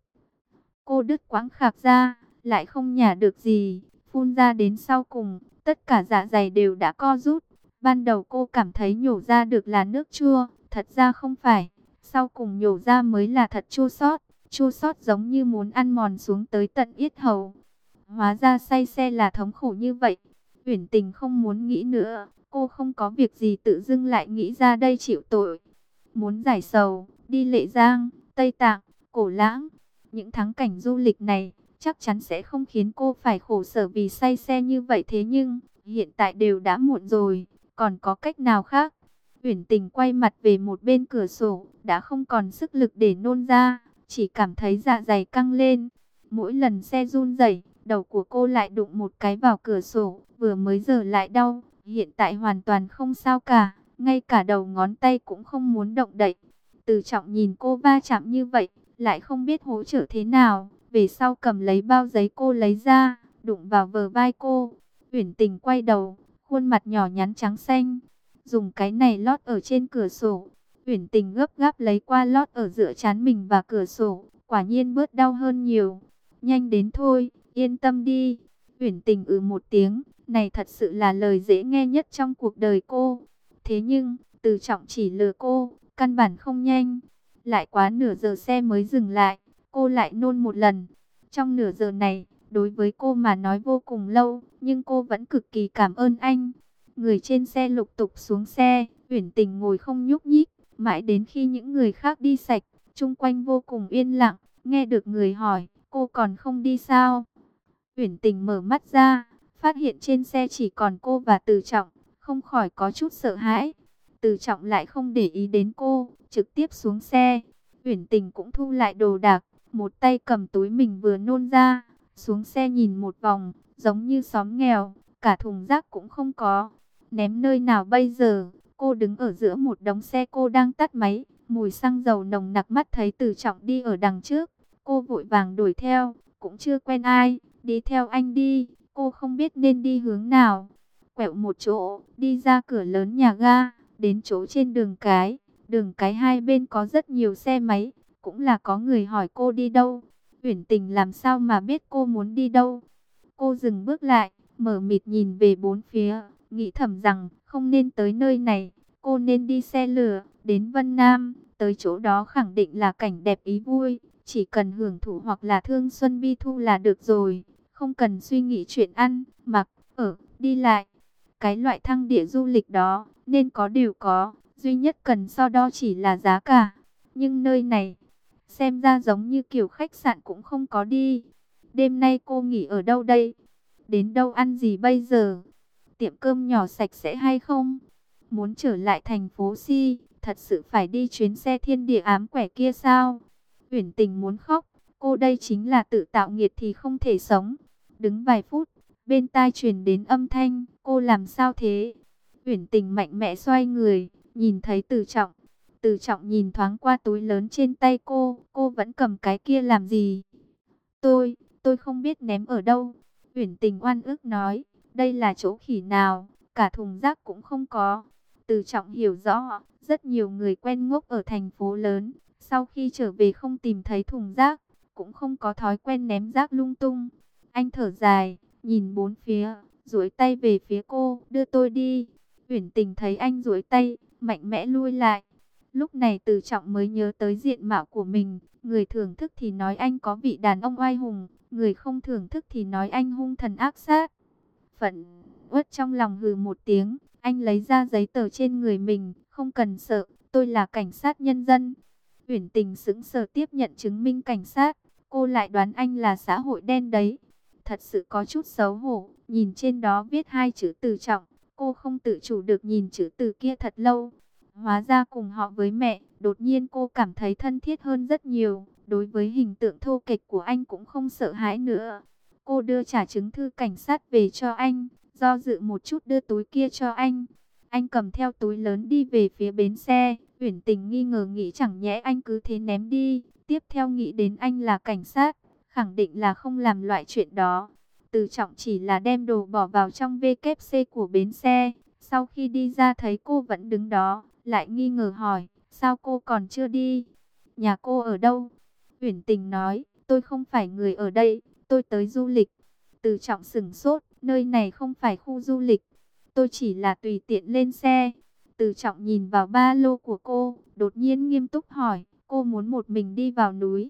Cô đứt quãng khạc ra, lại không nhả được gì, phun ra đến sau cùng, tất cả dạ dày đều đã co rút. Ban đầu cô cảm thấy nhổ ra được là nước chua, thật ra không phải. Sau cùng nhổ ra mới là thật chua xót giống như muốn ăn mòn xuống tới tận yết hầu. Hóa ra say xe là thống khổ như vậy. Uyển Tình không muốn nghĩ nữa, cô không có việc gì tự dưng lại nghĩ ra đây chịu tội. Muốn giải sầu, đi Lệ Giang, Tây Tạng, Cổ Lãng. Những thắng cảnh du lịch này chắc chắn sẽ không khiến cô phải khổ sở vì say xe như vậy, thế nhưng hiện tại đều đã muộn rồi, còn có cách nào khác? Uyển Tình quay mặt về một bên cửa sổ, đã không còn sức lực để nôn ra, chỉ cảm thấy dạ dày căng lên. Mỗi lần xe run rẩy, đầu của cô lại đụng một cái vào cửa sổ, vừa mới giờ lại đau, hiện tại hoàn toàn không sao cả, ngay cả đầu ngón tay cũng không muốn động đậy. Từ Trọng nhìn cô va chạm như vậy, lại không biết hỗ trợ thế nào, về sau cầm lấy bao giấy cô lấy ra, đụng vào bờ vai cô. Uyển Tình quay đầu, khuôn mặt nhỏ nhắn trắng xanh, dùng cái này lót ở trên cửa sổ. Uyển Tình gấp gáp lấy qua lót ở giữa trán mình và cửa sổ, quả nhiên bớt đau hơn nhiều. Nhanh đến thôi, yên tâm đi. Uyển Tình một tiếng, này thật sự là lời dễ nghe nhất trong cuộc đời cô. Thế nhưng, Từ Trọng chỉ lừa cô, căn bản không nhanh. Lại quá nửa giờ xe mới dừng lại, cô lại nôn một lần. Trong nửa giờ này, đối với cô mà nói vô cùng lâu, nhưng cô vẫn cực kỳ cảm ơn anh. Người trên xe lục tục xuống xe, Uyển Tình ngồi không nhúc nhích, mãi đến khi những người khác đi sạch, chung quanh vô cùng yên lặng, nghe được người hỏi, cô còn không đi sao? Uyển Tình mở mắt ra, phát hiện trên xe chỉ còn cô và Từ Trọng, không khỏi có chút sợ hãi. Từ Trọng lại không để ý đến cô, trực tiếp xuống xe. Uyển Tình cũng thu lại đồ đạc, một tay cầm túi mình vừa nôn ra, xuống xe nhìn một vòng, giống như xóm nghèo, cả thùng rác cũng không có. Ném nơi nào bây giờ? Cô đứng ở giữa một đống xe, cô đang tắt máy, mùi xăng dầu nồng nặc, mắt thấy Từ Trọng đi ở đằng trước, cô vội vàng đuổi theo, cũng chưa quen ai, đi theo anh đi, cô không biết nên đi hướng nào. Quẹo một chỗ, đi ra cửa lớn nhà ga, đến chỗ trên đường cái hai bên có rất nhiều xe máy, cũng là có người hỏi cô đi đâu. Uyển Tình làm sao mà biết cô muốn đi đâu? Cô dừng bước lại, mở mịt nhìn về bốn phía, nghĩ thầm rằng không nên tới nơi này, cô nên đi xe lửa đến Vân Nam, tới chỗ đó khẳng định là cảnh đẹp ý vui, chỉ cần hưởng thụ hoặc là thương xuân bi thu là được rồi, không cần suy nghĩ chuyện ăn, mặc, ở, đi lại. Cái loại thăng địa du lịch đó nên có đều có, duy nhất cần so đo chỉ là giá cả. Nhưng nơi này xem ra giống như kiểu khách sạn cũng không có đi. Đêm nay cô nghỉ ở đâu đây? Đến đâu ăn gì bây giờ? Tiệm cơm nhỏ sạch sẽ hay không? Muốn trở lại thành phố Si, thật sự phải đi chuyến xe thiên địa ám quẻ kia sao? Uyển Tình muốn khóc, cô đây chính là tự tạo nghiệt thì không thể sống. Đứng vài phút, bên tai truyền đến âm thanh, cô làm sao thế? Uyển Tình mạnh mẽ xoay người, nhìn thấy Từ Trọng. Từ Trọng nhìn thoáng qua túi lớn trên tay cô vẫn cầm cái kia làm gì? Tôi không biết ném ở đâu. Uyển Tình oan ức nói, đây là chỗ khỉ nào, cả thùng rác cũng không có. Từ Trọng hiểu rõ, rất nhiều người quen ngốc ở thành phố lớn, sau khi trở về không tìm thấy thùng rác, cũng không có thói quen ném rác lung tung. Anh thở dài, nhìn bốn phía, duỗi tay về phía cô, đưa tôi đi. Uyển Tình thấy anh duỗi tay, mạnh mẽ lui lại. Lúc này Từ Trọng mới nhớ tới diện mạo của mình, Người thưởng thức thì nói anh có vị đàn ông oai hùng, người không thưởng thức thì nói anh hung thần ác sát. Phẫn uất trong lòng hừ một tiếng, anh lấy ra giấy tờ trên người mình, không cần sợ, tôi là cảnh sát nhân dân. Uyển Tình sững sờ tiếp nhận chứng minh cảnh sát, cô lại đoán anh là xã hội đen đấy. Thật sự có chút xấu hổ, nhìn trên đó viết hai chữ Từ Trọng, cô không tự chủ được nhìn chữ từ kia thật lâu. Hóa ra cùng họ với mẹ, đột nhiên cô cảm thấy thân thiết hơn rất nhiều, đối với hình tượng thô kệch của anh cũng không sợ hãi nữa. Cô đưa trả chứng thư cảnh sát về cho anh, do dự một chút đưa túi kia cho anh. Anh cầm theo túi lớn đi về phía bến xe. Uyển Tình nghi ngờ nghĩ chẳng nhẽ anh cứ thế ném đi. Tiếp theo nghĩ đến anh là cảnh sát, khẳng định là không làm loại chuyện đó. Từ Trọng chỉ là đem đồ bỏ vào trong WC của bến xe. Sau khi đi ra thấy cô vẫn đứng đó, lại nghi ngờ hỏi, sao cô còn chưa đi? Nhà cô ở đâu? Uyển Tình nói, tôi không phải người ở đây, tôi tới du lịch. Từ Trọng sửng sốt, nơi này không phải khu du lịch. Tôi chỉ là tùy tiện lên xe. Từ Trọng nhìn vào ba lô của cô, đột nhiên nghiêm túc hỏi, cô muốn một mình đi vào núi?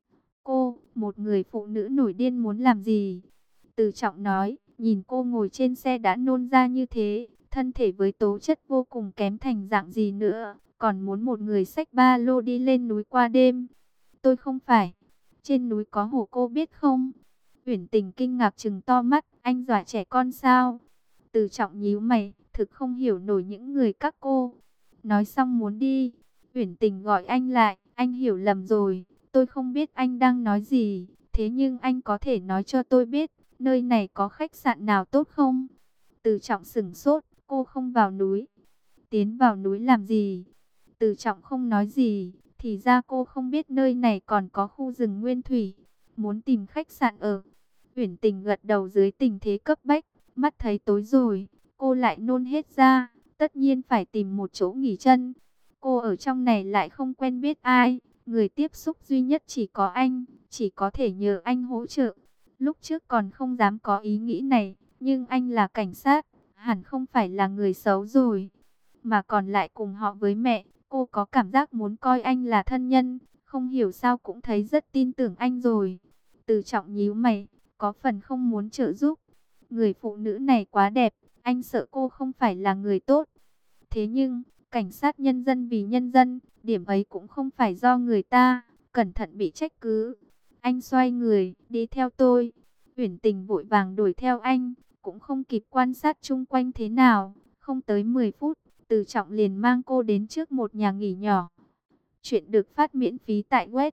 Cô, một người phụ nữ nổi điên muốn làm gì? Từ Trọng nói, nhìn cô ngồi trên xe đã nôn ra như thế, thân thể với tố chất vô cùng kém thành dạng gì nữa, còn muốn một người xách ba lô đi lên núi qua đêm. Tôi không phải. Trên núi có hồ cô biết không? Uyển Tình kinh ngạc trừng to mắt, anh dọa trẻ con sao? Từ Trọng nhíu mày, thực không hiểu nổi những người các cô. Nói xong muốn đi, Uyển Tình gọi anh lại, anh hiểu lầm rồi, tôi không biết anh đang nói gì, thế nhưng anh có thể nói cho tôi biết, nơi này có khách sạn nào tốt không? Từ Trọng sửng sốt, cô không vào núi. Tiến vào núi làm gì? Từ Trọng không nói gì, thì ra cô không biết nơi này còn có khu rừng nguyên thủy, muốn tìm khách sạn ở. Uyển Tình gật đầu dưới tình thế cấp bách, mắt thấy tối rồi, cô lại nôn hết ra, tất nhiên phải tìm một chỗ nghỉ chân. Cô ở trong này lại không quen biết ai, người tiếp xúc duy nhất chỉ có anh, chỉ có thể nhờ anh hỗ trợ. Lúc trước còn không dám có ý nghĩ này, nhưng anh là cảnh sát, hẳn không phải là người xấu rồi, mà còn lại cùng họ với mẹ. Cô có cảm giác muốn coi anh là thân nhân, không hiểu sao cũng thấy rất tin tưởng anh rồi. Từ Trọng nhíu mày, có phần không muốn trợ giúp. Người phụ nữ này quá đẹp, anh sợ cô không phải là người tốt. Thế nhưng, cảnh sát nhân dân vì nhân dân, điểm ấy cũng không phải do người ta, cẩn thận bị trách cứ. Anh xoay người, đi theo tôi. Uyển Tình vội vàng đuổi theo anh, cũng không kịp quan sát chung quanh thế nào. Không tới 10 phút, Từ Trọng liền mang cô đến trước một nhà nghỉ nhỏ. Chuyện được phát miễn phí tại web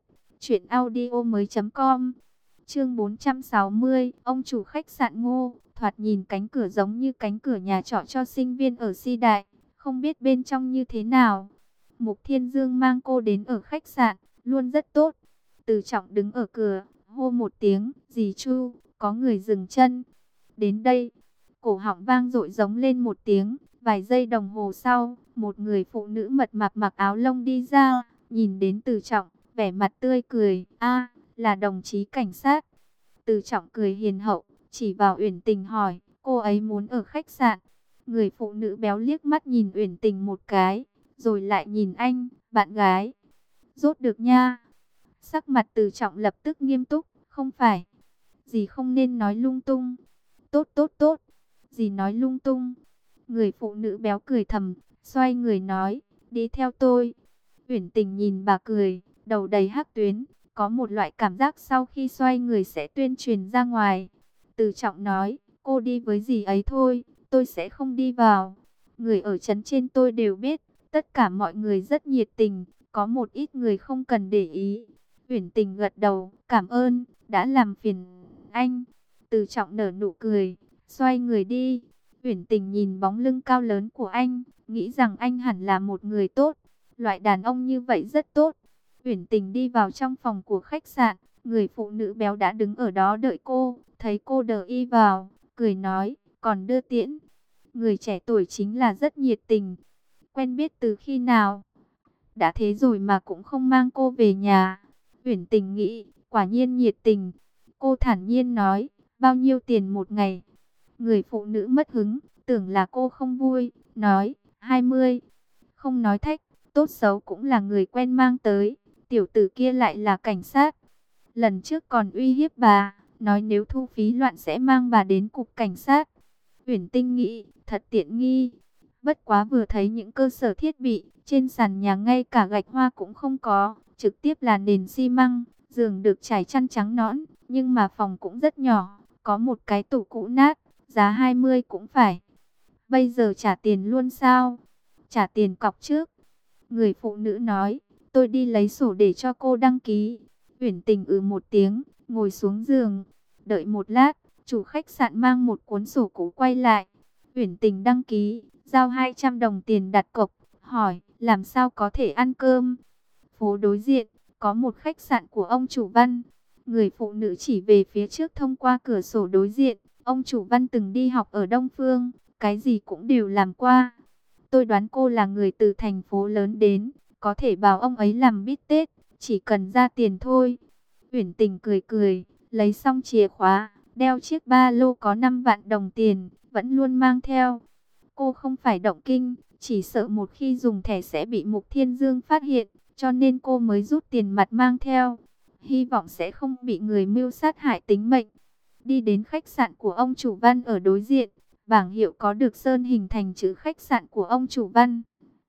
truyệnaudiomoi.com. Chương 460, ông chủ khách sạn Ngô, thoạt nhìn cánh cửa giống như cánh cửa nhà trọ cho sinh viên ở Si Đại, không biết bên trong như thế nào. Mục Thiên Dương mang cô đến ở khách sạn, luôn rất tốt. Từ Trọng đứng ở cửa, hô một tiếng, "Dì Chu", có người dừng chân. Đến đây, cổ họng vang dội giống lên một tiếng. Vài giây đồng hồ sau, một người phụ nữ mập mạp mặc áo lông đi ra, nhìn đến Từ Trọng, vẻ mặt tươi cười, "A, là đồng chí cảnh sát." Từ Trọng cười hiền hậu, chỉ vào Uyển Tình hỏi, "Cô ấy muốn ở khách sạn?" Người phụ nữ béo liếc mắt nhìn Uyển Tình một cái, rồi lại nhìn anh, "Bạn gái." "Rốt được nha." Sắc mặt Từ Trọng lập tức nghiêm túc, "Không phải. Dì không nên nói lung tung." "Tốt tốt tốt, dì nói lung tung." Người phụ nữ béo cười thầm, xoay người nói, "Đi theo tôi." Uyển Tình nhìn bà cười, đầu đầy hắc tuyến, có một loại cảm giác sau khi xoay người sẽ tuyên truyền ra ngoài. Từ Trọng nói, "Cô đi với dì ấy thôi, tôi sẽ không đi vào. Người ở trấn trên tôi đều biết, tất cả mọi người rất nhiệt tình, có một ít người không cần để ý." Uyển Tình gật đầu, "Cảm ơn, đã làm phiền anh." Từ Trọng nở nụ cười, xoay người đi. Uyển Tình nhìn bóng lưng cao lớn của anh, nghĩ rằng anh hẳn là một người tốt. Loại đàn ông như vậy rất tốt. Uyển Tình đi vào trong phòng của khách sạn, người phụ nữ béo đã đứng ở đó đợi cô, thấy cô đờ y vào, cười nói, "Còn đưa tiễn." Người trẻ tuổi chính là rất nhiệt tình. "Quen biết từ khi nào?" "Đã thế rồi mà cũng không mang cô về nhà." Uyển Tình nghĩ, quả nhiên nhiệt tình. Cô thản nhiên nói, "Bao nhiêu tiền một ngày?" Người phụ nữ mất hứng, tưởng là cô không vui, nói, 20. Không nói thách, tốt xấu cũng là người quen mang tới, tiểu tử kia lại là cảnh sát. Lần trước còn uy hiếp bà, nói nếu thu phí loạn sẽ mang bà đến cục cảnh sát. Uyển Tinh nghĩ, thật tiện nghi. Bất quá vừa thấy những cơ sở thiết bị, trên sàn nhà ngay cả gạch hoa cũng không có, trực tiếp là nền xi măng, giường được trải chăn trắng nõn, nhưng mà phòng cũng rất nhỏ, có một cái tủ cũ nát, giá 20 cũng phải. Bây giờ trả tiền luôn sao? Trả tiền cọc trước. Người phụ nữ nói, tôi đi lấy sổ để cho cô đăng ký. Uyển Tình một tiếng, ngồi xuống giường. Đợi một lát, chủ khách sạn mang một cuốn sổ cũ quay lại. Uyển Tình đăng ký, giao 200 đồng tiền đặt cọc, hỏi, làm sao có thể ăn cơm? Phố đối diện, có một khách sạn của ông chủ Văn. Người phụ nữ chỉ về phía trước thông qua cửa sổ đối diện. Ông chủ Văn từng đi học ở Đông Phương, cái gì cũng đều làm qua. Tôi đoán cô là người từ thành phố lớn đến, có thể bảo ông ấy làm bít tết, chỉ cần ra tiền thôi. Uyển Tình cười cười, lấy xong chìa khóa, đeo chiếc ba lô có 5 vạn đồng tiền, vẫn luôn mang theo. Cô không phải động kinh, chỉ sợ một khi dùng thẻ sẽ bị Mục Thiên Dương phát hiện, cho nên cô mới rút tiền mặt mang theo. Hy vọng sẽ không bị người mưu sát hại tính mệnh. Đi đến khách sạn của ông chủ Văn ở đối diện, bảng hiệu có được sơn hình thành chữ khách sạn của ông chủ Văn.